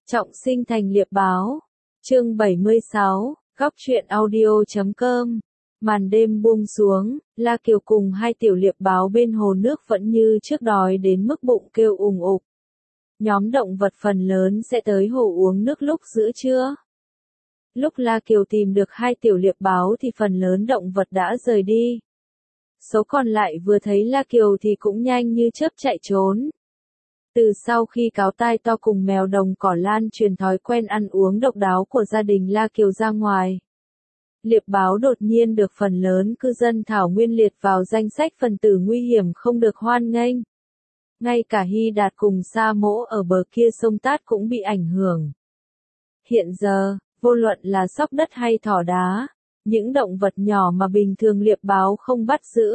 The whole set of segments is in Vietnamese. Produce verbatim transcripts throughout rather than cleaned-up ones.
Trọng sinh thành liệp báo. Chương bảy mươi sáu, góc truyện audio chấm com. Màn đêm buông xuống, La Kiều cùng hai tiểu liệp báo bên hồ nước vẫn như trước đói đến mức bụng kêu ùng ục. Nhóm động vật phần lớn sẽ tới hồ uống nước lúc giữa trưa. Lúc La Kiều tìm được hai tiểu liệp báo thì phần lớn động vật đã rời đi. Số còn lại vừa thấy La Kiều thì cũng nhanh như chớp chạy trốn. Từ sau khi cáo tai to cùng mèo đồng cỏ lan truyền thói quen ăn uống độc đáo của gia đình La Kiều ra ngoài, liệp báo đột nhiên được phần lớn cư dân thảo nguyên liệt vào danh sách phần tử nguy hiểm không được hoan nghênh. Ngay cả Hy Đạt cùng Sa Mỗ ở bờ kia sông Tát cũng bị ảnh hưởng. Hiện giờ, vô luận là sóc đất hay thỏ đá, những động vật nhỏ mà bình thường liệp báo không bắt giữ,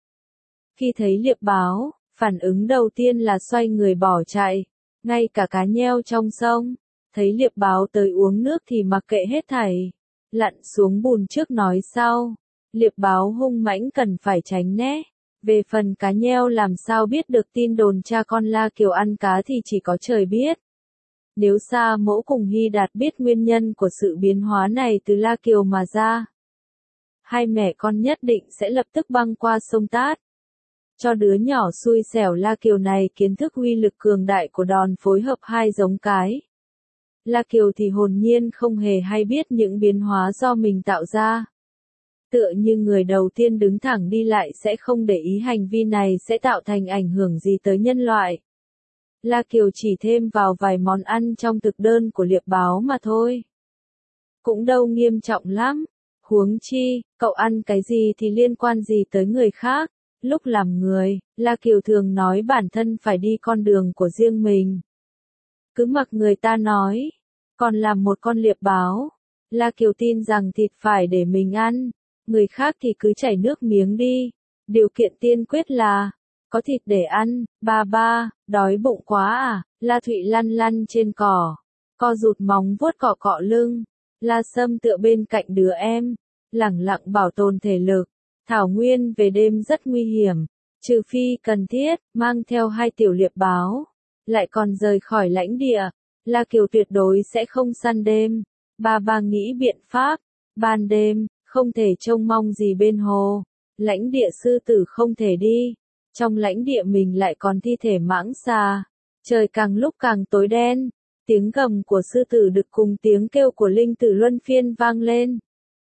khi thấy liệp báo, phản ứng đầu tiên là xoay người bỏ chạy. Ngay cả cá nheo trong sông, thấy liệp báo tới uống nước thì mặc kệ hết thảy, lặn xuống bùn trước nói sau. Liệp báo hung mãnh cần phải tránh né. Về phần cá nheo làm sao biết được tin đồn cha con La Kiều ăn cá thì chỉ có trời biết. Nếu Sa Mỗ cùng Hy Đạt biết nguyên nhân của sự biến hóa này từ La Kiều mà ra, hai mẹ con nhất định sẽ lập tức băng qua sông Tát. Cho đứa nhỏ xui xẻo La Kiều này kiến thức uy lực cường đại của đòn phối hợp hai giống cái. La Kiều thì hồn nhiên không hề hay biết những biến hóa do mình tạo ra. Tựa như người đầu tiên đứng thẳng đi lại sẽ không để ý hành vi này sẽ tạo thành ảnh hưởng gì tới nhân loại. La Kiều chỉ thêm vào vài món ăn trong thực đơn của liệp báo mà thôi. Cũng đâu nghiêm trọng lắm. Huống chi, cậu ăn cái gì thì liên quan gì tới người khác. Lúc làm người, La Kiều thường nói bản thân phải đi con đường của riêng mình. Cứ mặc người ta nói. Còn làm một con liệp báo, La Kiều tin rằng thịt phải để mình ăn, người khác thì cứ chảy nước miếng đi. Điều kiện tiên quyết là có thịt để ăn. Ba ba, đói bụng quá à? La Thụy lăn lăn trên cỏ, co rụt móng vuốt cọ cọ lưng. La Sâm tựa bên cạnh đứa em, lẳng lặng bảo tồn thể lực. Thảo nguyên về đêm rất nguy hiểm, trừ phi cần thiết, mang theo hai tiểu liệp báo, lại còn rời khỏi lãnh địa. La Kiều tuyệt đối sẽ không săn đêm. Ba ba nghĩ biện pháp. Ban đêm, không thể trông mong gì bên hồ. Lãnh địa sư tử không thể đi. Trong lãnh địa mình lại còn thi thể mãng xà. Trời càng lúc càng tối đen. Tiếng gầm của sư tử đực cùng tiếng kêu của linh tử luân phiên vang lên.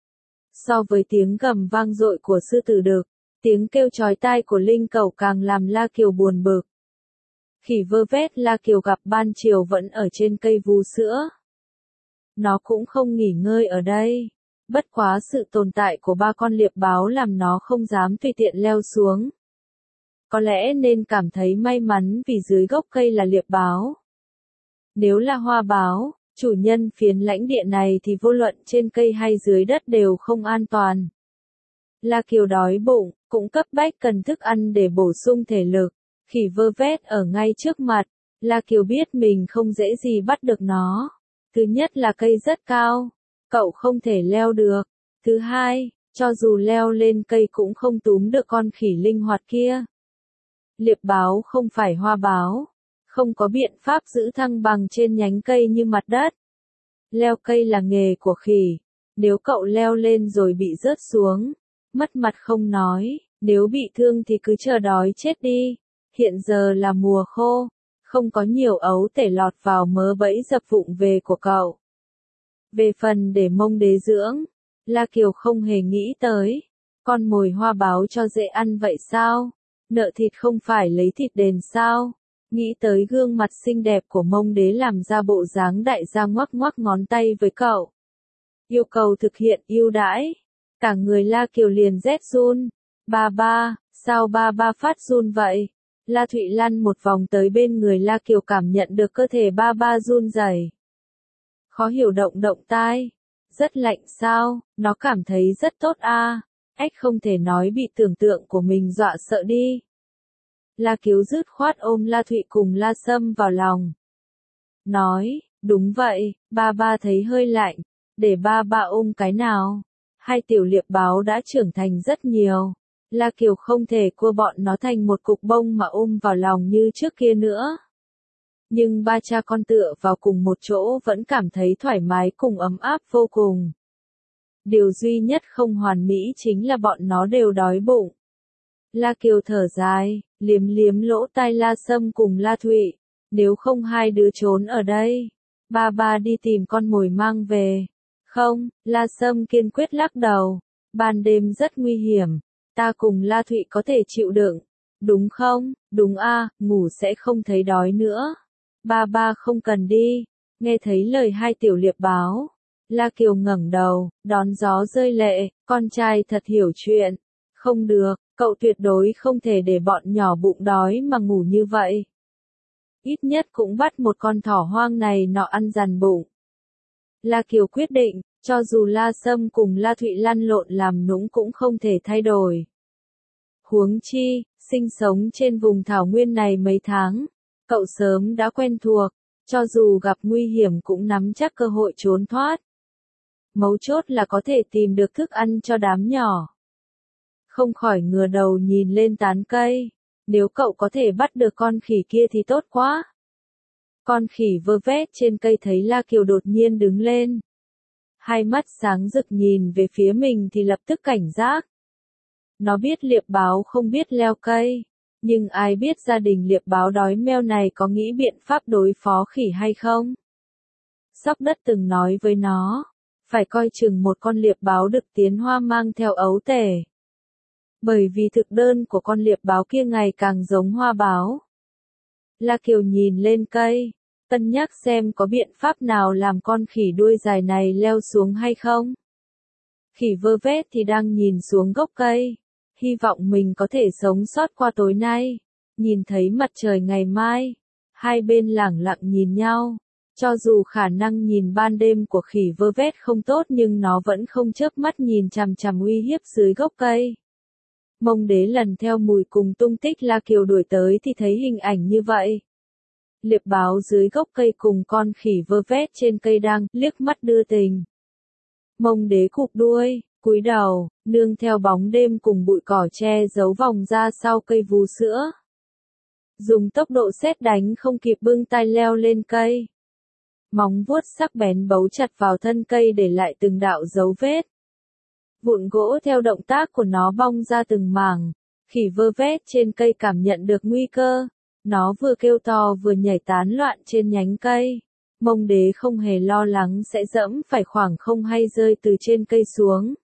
So với tiếng gầm vang dội của sư tử đực, tiếng kêu chói tai của linh cẩu càng làm La Kiều buồn bực. Khỉ vơ vét La Kiều gặp ban chiều vẫn ở trên cây vú sữa. Nó cũng không nghỉ ngơi ở đây. Bất quá sự tồn tại của ba con liệp báo làm nó không dám tùy tiện leo xuống. Có lẽ nên cảm thấy may mắn vì dưới gốc cây là liệp báo. Nếu là hoa báo, chủ nhân phiến lãnh địa này thì vô luận trên cây hay dưới đất đều không an toàn. La Kiều đói bụng, cũng cấp bách cần thức ăn để bổ sung thể lực. Khỉ vơ vét ở ngay trước mặt, La Kiều biết mình không dễ gì bắt được nó. Thứ nhất là cây rất cao, cậu không thể leo được. Thứ hai, cho dù leo lên cây cũng không túm được con khỉ linh hoạt kia. Liệp báo không phải hoa báo, không có biện pháp giữ thăng bằng trên nhánh cây như mặt đất. Leo cây là nghề của khỉ. Nếu cậu leo lên rồi bị rớt xuống, mất mặt không nói, nếu bị thương thì cứ chờ đói chết đi. Hiện giờ là mùa khô, không có nhiều ấu tể lọt vào mớ bẫy dập vụng về của cậu. Về phần để mông đế dưỡng, La Kiều không hề nghĩ tới. Con mồi hoa báo cho dễ ăn vậy sao? Nợ thịt không phải lấy thịt đền sao? Nghĩ tới gương mặt xinh đẹp của mông đế làm ra bộ dáng đại gia ngoắc ngoắc ngón tay với cậu. Yêu cầu thực hiện ưu đãi. Cả người La Kiều liền rét run. Ba ba, sao ba ba phát run vậy? La Thụy lăn một vòng tới bên người La Kiều cảm nhận được cơ thể ba ba run rẩy. Khó hiểu động động tai. Rất lạnh sao? Nó cảm thấy rất tốt a. À. Ách không thể nói bị tưởng tượng của mình dọa sợ đi. La Kiều dứt khoát ôm La Thụy cùng La Sâm vào lòng. Nói, đúng vậy, ba ba thấy hơi lạnh, để ba ba ôm cái nào. Hai tiểu liệp báo đã trưởng thành rất nhiều. La Kiều không thể cua bọn nó thành một cục bông mà ôm vào lòng như trước kia nữa. Nhưng ba cha con tựa vào cùng một chỗ vẫn cảm thấy thoải mái cùng ấm áp vô cùng. Điều duy nhất không hoàn mỹ chính là bọn nó đều đói bụng. La Kiều thở dài, liếm liếm lỗ tai La Sâm cùng La Thụy. Nếu không hai đứa trốn ở đây, ba ba đi tìm con mồi mang về. Không, La Sâm kiên quyết lắc đầu. Ban đêm rất nguy hiểm, ta cùng La Thụy có thể chịu đựng. Đúng không? Đúng a, ngủ sẽ không thấy đói nữa. Ba ba không cần đi. Nghe thấy lời hai tiểu liệp báo, La Kiều ngẩng đầu, đón gió rơi lệ, con trai thật hiểu chuyện. Không được, cậu tuyệt đối không thể để bọn nhỏ bụng đói mà ngủ như vậy. Ít nhất cũng bắt một con thỏ hoang này nọ ăn dằn bụng. La Kiều quyết định, cho dù La Sâm cùng La Thụy lăn lộn làm nũng cũng không thể thay đổi. Huống chi, sinh sống trên vùng thảo nguyên này mấy tháng, cậu sớm đã quen thuộc, cho dù gặp nguy hiểm cũng nắm chắc cơ hội trốn thoát. Mấu chốt là có thể tìm được thức ăn cho đám nhỏ. Không khỏi ngửa đầu nhìn lên tán cây, nếu cậu có thể bắt được con khỉ kia thì tốt quá. Con khỉ vơ vét trên cây thấy La Kiều đột nhiên đứng lên. Hai mắt sáng rực nhìn về phía mình thì lập tức cảnh giác. Nó biết liệp báo không biết leo cây, nhưng ai biết gia đình liệp báo đói meo này có nghĩ biện pháp đối phó khỉ hay không? Sóc đất từng nói với nó, phải coi chừng một con liệp báo đực tiến hoa mang theo ấu tể. Bởi vì thực đơn của con liệp báo kia ngày càng giống hoa báo. La Kiều nhìn lên cây, cân nhắc xem có biện pháp nào làm con khỉ đuôi dài này leo xuống hay không. Khỉ vơ vét thì đang nhìn xuống gốc cây, hy vọng mình có thể sống sót qua tối nay, nhìn thấy mặt trời ngày mai. Hai bên lẳng lặng nhìn nhau, cho dù khả năng nhìn ban đêm của khỉ vơ vét không tốt nhưng nó vẫn không chớp mắt nhìn chằm chằm uy hiếp dưới gốc cây. Mông Đế lần theo mùi cùng tung tích La Kiều đuổi tới thì thấy hình ảnh như vậy. Liệp báo dưới gốc cây cùng con khỉ vơ vét trên cây đang liếc mắt đưa tình. Mông Đế cụp đuôi, cúi đầu, nương theo bóng đêm cùng bụi cỏ che giấu vòng ra sau cây vú sữa. Dùng tốc độ sét đánh không kịp bưng tay leo lên cây. Móng vuốt sắc bén bấu chặt vào thân cây để lại từng đạo dấu vết. Vụn gỗ theo động tác của nó bong ra từng mảng. Khỉ vơ vét trên cây cảm nhận được nguy cơ. Nó vừa kêu to vừa nhảy tán loạn trên nhánh cây. Mông Đế không hề lo lắng sẽ dẫm phải khoảng không hay rơi từ trên cây xuống.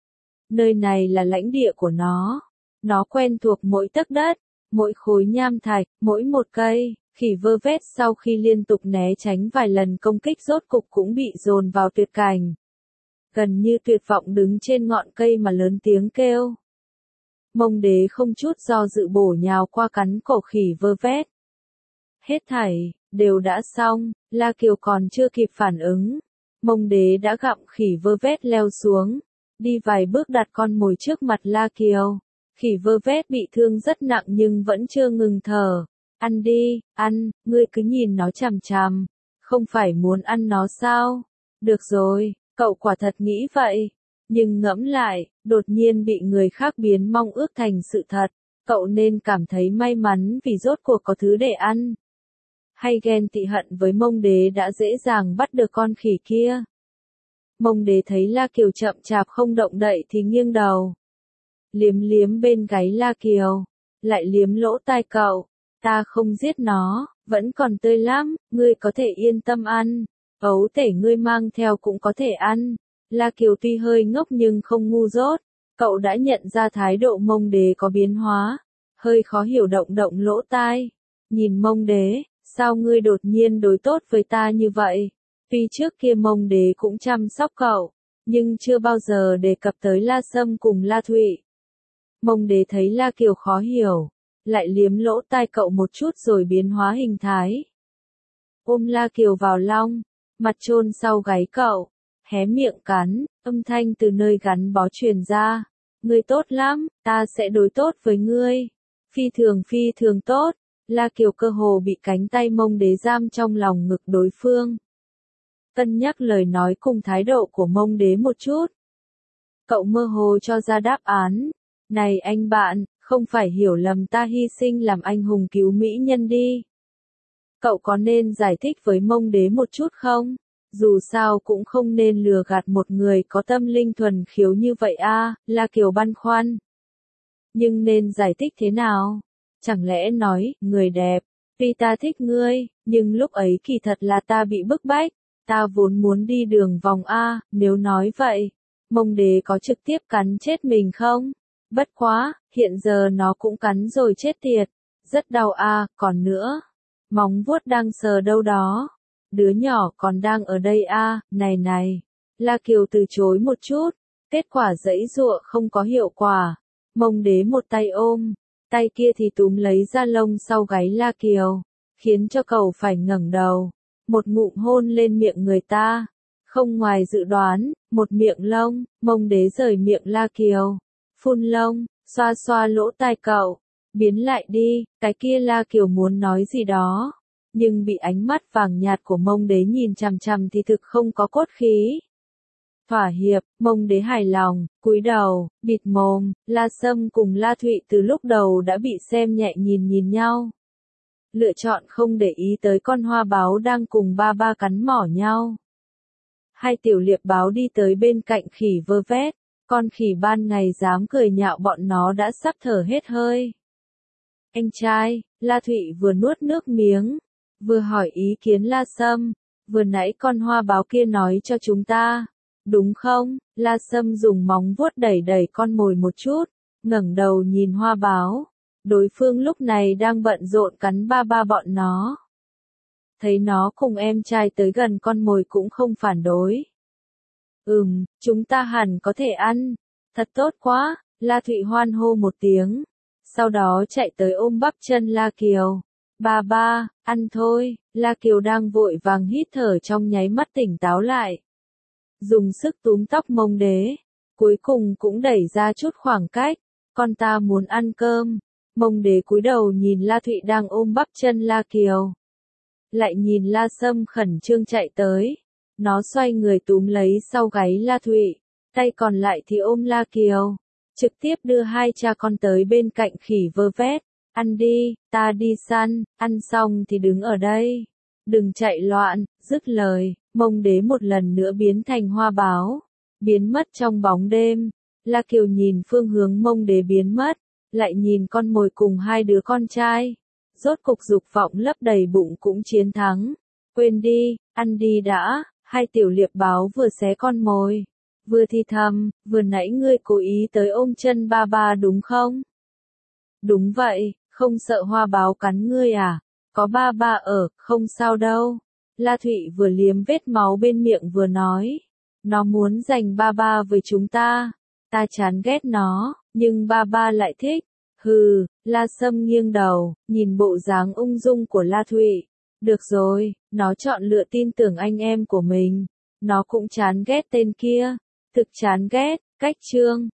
Nơi này là lãnh địa của nó. Nó quen thuộc mỗi tấc đất, mỗi khối nham thạch, mỗi một cây. Khỉ vơ vét sau khi liên tục né tránh vài lần công kích rốt cục cũng bị dồn vào tuyệt cảnh. Gần như tuyệt vọng đứng trên ngọn cây mà lớn tiếng kêu. Mông Đế không chút do dự bổ nhào qua cắn cổ khỉ vơ vét. Hết thảy, đều đã xong, La Kiều còn chưa kịp phản ứng. Mông Đế đã gặm khỉ vơ vét leo xuống, đi vài bước đặt con mồi trước mặt La Kiều. Khỉ vơ vét bị thương rất nặng nhưng vẫn chưa ngừng thở. Ăn đi, ăn, ngươi cứ nhìn nó chằm chằm. Không phải muốn ăn nó sao? Được rồi, cậu quả thật nghĩ vậy. Nhưng ngẫm lại, đột nhiên bị người khác biến mong ước thành sự thật. Cậu nên cảm thấy may mắn vì rốt cuộc có thứ để ăn. Hay ghen tị hận với Mông Đế đã dễ dàng bắt được con khỉ kia. Mông Đế thấy La Kiều chậm chạp không động đậy thì nghiêng đầu. Liếm liếm bên gáy La Kiều. Lại liếm lỗ tai cậu. Ta không giết nó, vẫn còn tươi lắm, ngươi có thể yên tâm ăn. Ấu tể ngươi mang theo cũng có thể ăn. La Kiều tuy hơi ngốc nhưng không ngu dốt. Cậu đã nhận ra thái độ Mông Đế có biến hóa. Hơi khó hiểu động động lỗ tai. Nhìn Mông Đế, sao ngươi đột nhiên đối tốt với ta như vậy? Tuy trước kia Mông Đế cũng chăm sóc cậu, nhưng chưa bao giờ đề cập tới La Sâm cùng La Thụy. Mông Đế thấy La Kiều khó hiểu, lại liếm lỗ tai cậu một chút rồi biến hóa hình thái. Ôm La Kiều vào lòng, mặt chôn sau gáy cậu, hé miệng cắn, âm thanh từ nơi gắn bó truyền ra. Ngươi tốt lắm, ta sẽ đối tốt với ngươi. Phi thường phi thường tốt. La Kiều cơ hồ bị cánh tay Mông Đế giam trong lòng ngực đối phương. Cân nhắc lời nói cùng thái độ của Mông Đế một chút. Cậu mơ hồ cho ra đáp án. Này anh bạn, không phải hiểu lầm ta hy sinh làm anh hùng cứu mỹ nhân đi. Cậu có nên giải thích với Mông Đế một chút không? Dù sao cũng không nên lừa gạt một người có tâm linh thuần khiếu như vậy a, La Kiều băn khoăn. Nhưng nên giải thích thế nào? Chẳng lẽ nói, người đẹp, tuy ta thích ngươi, nhưng lúc ấy kỳ thật là ta bị bức bách, ta vốn muốn đi đường vòng a, nếu nói vậy, Mông Đế có trực tiếp cắn chết mình không? Bất quá, hiện giờ nó cũng cắn rồi chết tiệt, rất đau a, còn nữa, móng vuốt đang sờ đâu đó. Đứa nhỏ còn đang ở đây a, này này. La Kiều từ chối một chút, kết quả giãy giụa không có hiệu quả. Mông Đế một tay ôm, tay kia thì túm lấy da lông sau gáy La Kiều, khiến cho cậu phải ngẩng đầu, một ngụm hôn lên miệng người ta. Không ngoài dự đoán, một miệng lông, Mông Đế rời miệng La Kiều, phun lông, xoa xoa lỗ tai cậu, biến lại đi, cái kia La Kiều muốn nói gì đó, nhưng bị ánh mắt vàng nhạt của Mông Đế nhìn chằm chằm thì thực không có cốt khí. Thỏa hiệp, Mông Đế hài lòng, cúi đầu, bịt mồm. La Sâm cùng La Thụy từ lúc đầu đã bị xem nhẹ nhìn nhìn nhau. Lựa chọn không để ý tới con hoa báo đang cùng ba ba cắn mỏ nhau. Hai tiểu liệp báo đi tới bên cạnh khỉ vơ vét, con khỉ ban ngày dám cười nhạo bọn nó đã sắp thở hết hơi. Anh trai, La Thụy vừa nuốt nước miếng, vừa hỏi ý kiến La Sâm, vừa nãy con hoa báo kia nói cho chúng ta, đúng không? La Sâm dùng móng vuốt đẩy đẩy con mồi một chút, ngẩng đầu nhìn hoa báo, đối phương lúc này đang bận rộn cắn ba ba bọn nó. Thấy nó cùng em trai tới gần con mồi cũng không phản đối. Ừm, chúng ta hẳn có thể ăn, thật tốt quá, La Thụy hoan hô một tiếng, sau đó chạy tới ôm bắp chân La Kiều. Ba ba, ăn thôi. La Kiều đang vội vàng hít thở trong nháy mắt tỉnh táo lại. Dùng sức túm tóc Mông Đế, cuối cùng cũng đẩy ra chút khoảng cách, con ta muốn ăn cơm. Mông Đế cúi đầu nhìn La Thụy đang ôm bắp chân La Kiều. Lại nhìn La Sâm khẩn trương chạy tới, nó xoay người túm lấy sau gáy La Thụy, tay còn lại thì ôm La Kiều, trực tiếp đưa hai cha con tới bên cạnh khỉ vơ vét. Ăn đi, ta đi săn, ăn xong thì đứng ở đây. Đừng chạy loạn, dứt lời, Mông Đế một lần nữa biến thành hoa báo, biến mất trong bóng đêm. La Kiều nhìn phương hướng Mông Đế biến mất, lại nhìn con mồi cùng hai đứa con trai. Rốt cục dục vọng lấp đầy bụng cũng chiến thắng. Quên đi, ăn đi đã, hai tiểu liệp báo vừa xé con mồi, vừa thì thầm, vừa nãy ngươi cố ý tới ôm chân ba ba đúng không? Đúng vậy, không sợ hoa báo cắn ngươi à? Có ba ba ở, không sao đâu. La Thụy vừa liếm vết máu bên miệng vừa nói. Nó muốn giành ba ba với chúng ta. Ta chán ghét nó, nhưng ba ba lại thích. Hừ, La Sâm nghiêng đầu, nhìn bộ dáng ung dung của La Thụy. Được rồi, nó chọn lựa tin tưởng anh em của mình. Nó cũng chán ghét tên kia. Thực chán ghét, cách chương.